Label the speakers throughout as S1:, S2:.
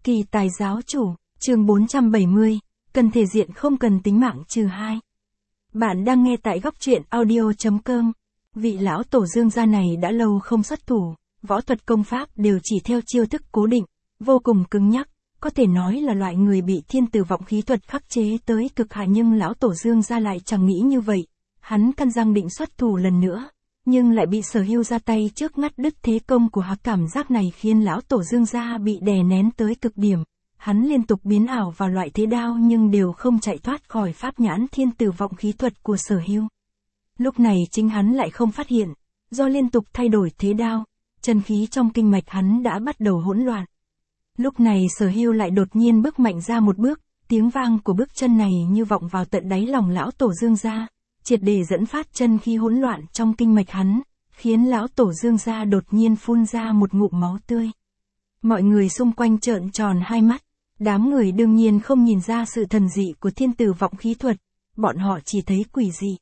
S1: Kỳ tài giáo chủ, chương 470, cần thể diện không cần tính mạng -2. Bạn đang nghe tại góc truyện audio.com. Vị lão tổ Dương gia này đã lâu không xuất thủ, võ thuật công pháp đều chỉ theo chiêu thức cố định, vô cùng cứng nhắc, có thể nói là loại người bị thiên tử vọng khí thuật khắc chế tới cực hạn, nhưng lão tổ Dương gia lại chẳng nghĩ như vậy. Hắn căn răng định xuất thủ lần nữa, nhưng lại bị Sở Hưu ra tay trước ngắt đứt thế công của hắn. Cảm giác này khiến lão tổ Dương gia bị đè nén tới cực điểm. Hắn liên tục biến ảo vào loại thế đao nhưng đều không chạy thoát khỏi pháp nhãn thiên tử vọng khí thuật của Sở Hưu. Lúc này chính hắn lại không phát hiện, do liên tục thay đổi thế đao, chân khí trong kinh mạch hắn đã bắt đầu hỗn loạn. Lúc này Sở Hưu lại đột nhiên bước mạnh ra một bước, tiếng vang của bước chân này như vọng vào tận đáy lòng lão tổ Dương gia, triệt để dẫn phát chân khí hỗn loạn trong kinh mạch hắn, khiến lão tổ Dương gia đột nhiên phun ra một ngụm máu tươi. Mọi người xung quanh trợn tròn hai mắt, đám người đương nhiên không nhìn ra sự thần dị của thiên tử vọng khí thuật, bọn họ chỉ thấy quỷ dị.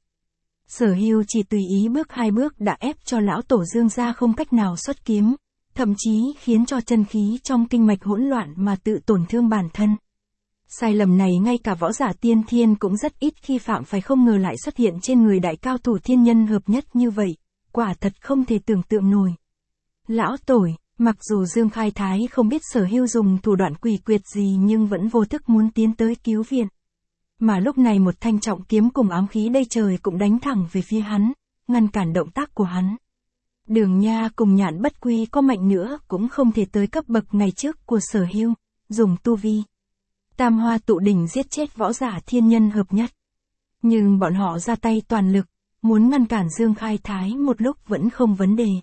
S1: Sở Hưu chỉ tùy ý bước hai bước đã ép cho lão tổ Dương gia không cách nào xuất kiếm, thậm chí khiến cho chân khí trong kinh mạch hỗn loạn mà tự tổn thương bản thân. Sai lầm này ngay cả võ giả tiên thiên cũng rất ít khi phạm phải, không ngờ lại xuất hiện trên người đại cao thủ thiên nhân hợp nhất như vậy, quả thật không thể tưởng tượng nổi. Lão tổ, mặc dù Dương Khai Thái không biết Sở Hưu dùng thủ đoạn quỷ quyệt gì nhưng vẫn vô thức muốn tiến tới cứu viện. Mà lúc này một thanh trọng kiếm cùng ám khí đầy trời cũng đánh thẳng về phía hắn, ngăn cản động tác của hắn. Đường Nha cùng Nhạn Bất Quy có mạnh nữa cũng không thể tới cấp bậc ngày trước của Sở Hưu, dùng tu vi Tam Hoa Tụ Đỉnh giết chết võ giả thiên nhân hợp nhất. Nhưng bọn họ ra tay toàn lực, muốn ngăn cản Dương Khai Thái một lúc vẫn không vấn đề.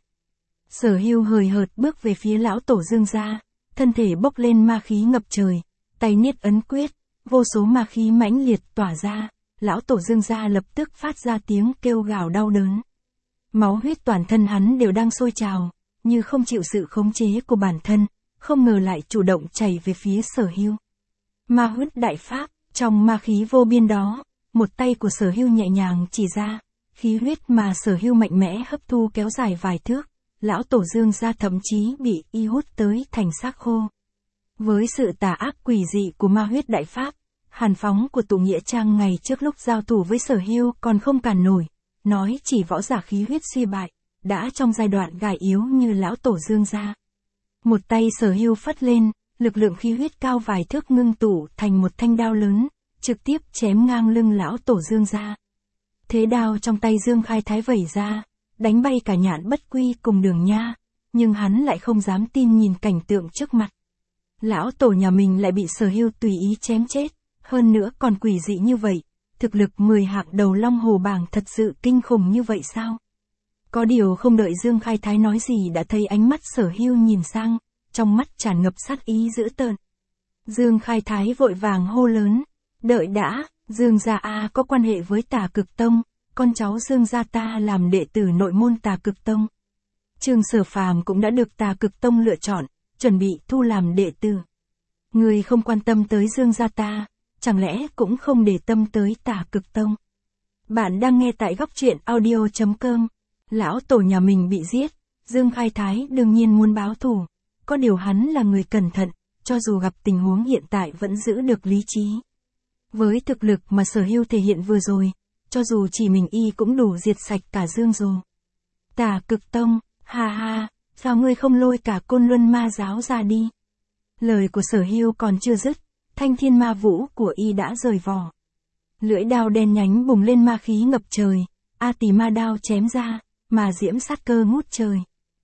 S1: Sở Hưu hời hợt bước về phía lão tổ Dương gia, thân thể bốc lên ma khí ngập trời, tay niết ấn quyết, vô số ma khí mãnh liệt tỏa ra, lão tổ Dương gia lập tức phát ra tiếng kêu gào đau đớn. Máu huyết toàn thân hắn đều đang sôi trào, như không chịu sự khống chế của bản thân, không ngờ lại chủ động chảy về phía Sở Hưu. Ma huyết đại pháp, trong ma khí vô biên đó, một tay của Sở Hưu nhẹ nhàng chỉ ra, khí huyết mà Sở Hưu mạnh mẽ hấp thu kéo dài vài thước, lão tổ Dương gia thậm chí bị y hút tới thành xác khô. Với sự tà ác quỷ dị của ma huyết đại pháp, Hàn Phóng của Tụ Nghĩa Trang ngày trước lúc giao thủ với Sở Hưu còn không cản nổi, nói chỉ võ giả khí huyết suy bại, đã trong giai đoạn gài yếu như lão tổ Dương gia. Một tay Sở Hưu phất lên, lực lượng khí huyết cao vài thước ngưng tụ thành một thanh đao lớn, trực tiếp chém ngang lưng lão tổ Dương gia. Thế đao trong tay Dương Khai Thái vẩy ra, đánh bay cả Nhạn Bất Quy cùng Đường Nha, nhưng hắn lại không dám tin nhìn cảnh tượng trước mặt. Lão tổ nhà mình lại bị Sở Hưu tùy ý chém chết, hơn nữa còn quỷ dị như vậy, thực lực 10 hạng đầu Long Hồ bảng thật sự kinh khủng như vậy sao? Có điều không đợi Dương Khai Thái nói gì đã thấy ánh mắt Sở Hưu nhìn sang, trong mắt tràn ngập sát ý dữ tợn. Dương Khai Thái vội vàng hô lớn, đợi đã, Dương gia có quan hệ với Tà Cực Tông, con cháu Dương gia ta làm đệ tử nội môn Tà Cực Tông. Trương Sở Phàm cũng đã được Tà Cực Tông lựa chọn, chuẩn bị thu làm đệ tử. Người không quan tâm tới Dương gia ta, chẳng lẽ cũng không để tâm tới Tà Cực Tông? Bạn đang nghe tại góc truyện audio.com. Lão tổ nhà mình bị giết, Dương Khai Thái đương nhiên muốn báo thù. Có điều hắn là người cẩn thận, cho dù gặp tình huống hiện tại vẫn giữ được lý trí. Với thực lực mà Sở Hưu thể hiện vừa rồi, cho dù chỉ mình y cũng đủ diệt sạch cả Dương rồi. Tà Cực Tông, ha ha, sao ngươi không lôi cả Côn Luân Ma giáo ra đi? Lời của Sở Hưu còn chưa dứt, thanh thiên ma vũ của y đã rời vỏ. Lưỡi đao đen nhánh bùng lên ma khí ngập trời, A Tỳ ma đao chém ra, mà diễm sát cơ ngút trời.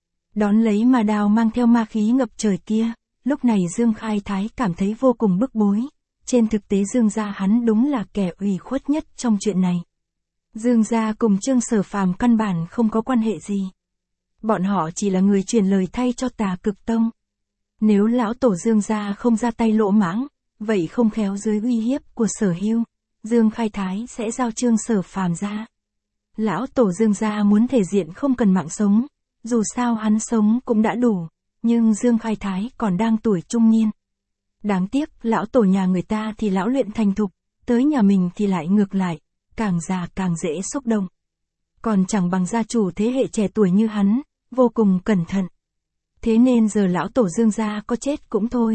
S1: Đón lấy ma đao mang theo ma khí ngập trời kia, lúc này Dương Khai Thái cảm thấy vô cùng bức bối. Trên thực tế Dương gia hắn đúng là kẻ ủy khuất nhất trong chuyện này. Dương gia cùng Trương Sở Phàm căn bản không có quan hệ gì. Bọn họ chỉ là người truyền lời thay cho Tà Cực Tông. Nếu lão tổ Dương gia không ra tay lỗ mãng, vậy không khéo dưới uy hiếp của Sở Hưu, Dương Khai Thái sẽ giao Trương Sở Phàm ra. Lão tổ Dương gia muốn thể diện không cần mạng sống, dù sao hắn sống cũng đã đủ, nhưng Dương Khai Thái còn đang tuổi trung niên. Đáng tiếc, lão tổ nhà người ta thì lão luyện thành thục, tới nhà mình thì lại ngược lại, càng già càng dễ xúc động. Còn chẳng bằng gia chủ thế hệ trẻ tuổi như hắn, vô cùng cẩn thận. Thế nên giờ lão tổ Dương gia có chết cũng thôi,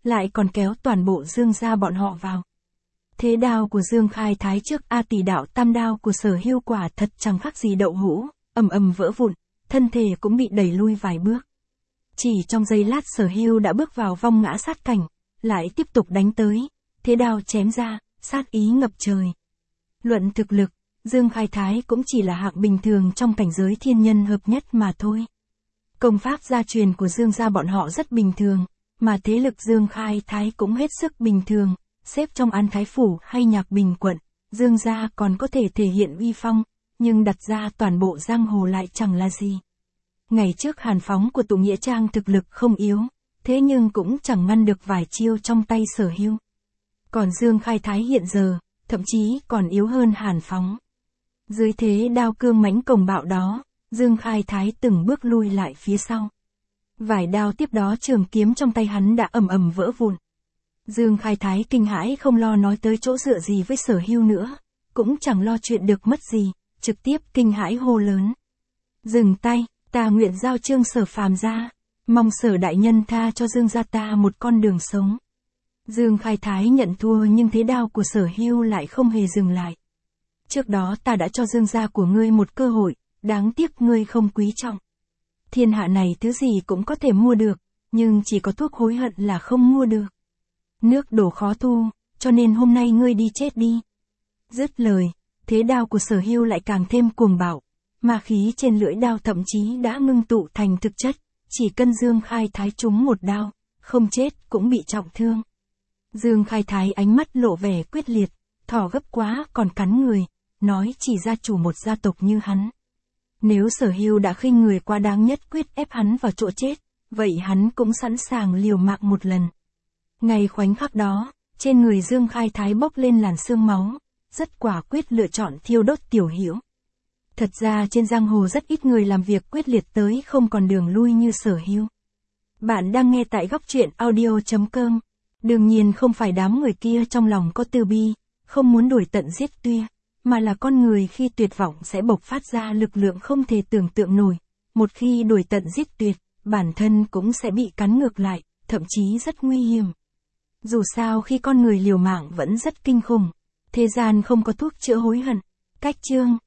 S1: lại còn kéo toàn bộ Dương gia bọn họ vào. Thế đao của Dương Khai Thái trước A Tỷ đạo tam đao của Sở Hưu quả thật chẳng khác gì đậu hũ, ầm ầm vỡ vụn, thân thể cũng bị đẩy lui vài bước. Chỉ trong giây lát Sở Hưu đã bước vào vong ngã sát cảnh, lại tiếp tục đánh tới, thế đao chém ra, sát ý ngập trời. Luận thực lực, Dương Khai Thái cũng chỉ là hạng bình thường trong cảnh giới thiên nhân hợp nhất mà thôi. Công pháp gia truyền của Dương gia bọn họ rất bình thường, mà thế lực Dương Khai Thái cũng hết sức bình thường, xếp trong An Thái Phủ hay Nhạc Bình quận, Dương gia còn có thể thể hiện uy phong, nhưng đặt ra toàn bộ giang hồ lại chẳng là gì. Ngày trước Hàn Phóng của Tụ Nghĩa Trang thực lực không yếu, thế nhưng cũng chẳng ngăn được vài chiêu trong tay Sở Hưu. Còn Dương Khai Thái hiện giờ, thậm chí còn yếu hơn Hàn Phóng. Dưới thế đao cương mãnh cồng bạo đó, Dương Khai Thái từng bước lui lại phía sau. Vài đao tiếp đó trường kiếm trong tay hắn đã ầm ầm vỡ vụn. Dương Khai Thái kinh hãi không lo nói tới chỗ dựa gì với Sở Hưu nữa, cũng chẳng lo chuyện được mất gì, trực tiếp kinh hãi hô lớn. Dừng tay, ta nguyện giao Trương Sở Phàm ra, mong Sở đại nhân tha cho Dương gia ta một con đường sống. Dương Khai Thái nhận thua nhưng thế đao của Sở Hưu lại không hề dừng lại. Trước đó ta đã cho Dương gia của ngươi một cơ hội, đáng tiếc ngươi không quý trọng. Thiên hạ này thứ gì cũng có thể mua được, nhưng chỉ có thuốc hối hận là không mua được. Nước đổ khó thu, cho nên hôm nay ngươi đi chết đi. Dứt lời, thế đao của Sở Hưu lại càng thêm cuồng bạo, ma khí trên lưỡi đao thậm chí đã ngưng tụ thành thực chất, chỉ cần Dương Khai Thái trúng một đao, không chết cũng bị trọng thương. Dương Khai Thái ánh mắt lộ vẻ quyết liệt, thỏ gấp quá còn cắn người, nói chỉ gia chủ một gia tộc như hắn. Nếu Sở Hưu đã khinh người quá đáng nhất quyết ép hắn vào chỗ chết, vậy hắn cũng sẵn sàng liều mạng một lần. Ngay khoảnh khắc đó, trên người Dương Khai Thái bốc lên làn sương máu, rất quả quyết lựa chọn thiêu đốt Tiểu Hiểu. Thật ra trên giang hồ rất ít người làm việc quyết liệt tới không còn đường lui như Sở Hưu. Bạn đang nghe tại góc truyện audio.com. Đương nhiên không phải đám người kia trong lòng có từ bi, không muốn đuổi tận giết tuyệt, mà là con người khi tuyệt vọng sẽ bộc phát ra lực lượng không thể tưởng tượng nổi. Một khi đuổi tận giết tuyệt, bản thân cũng sẽ bị cắn ngược lại, thậm chí rất nguy hiểm. Dù sao khi con người liều mạng vẫn rất kinh khủng. Thế gian không có thuốc chữa hối hận. Cách chương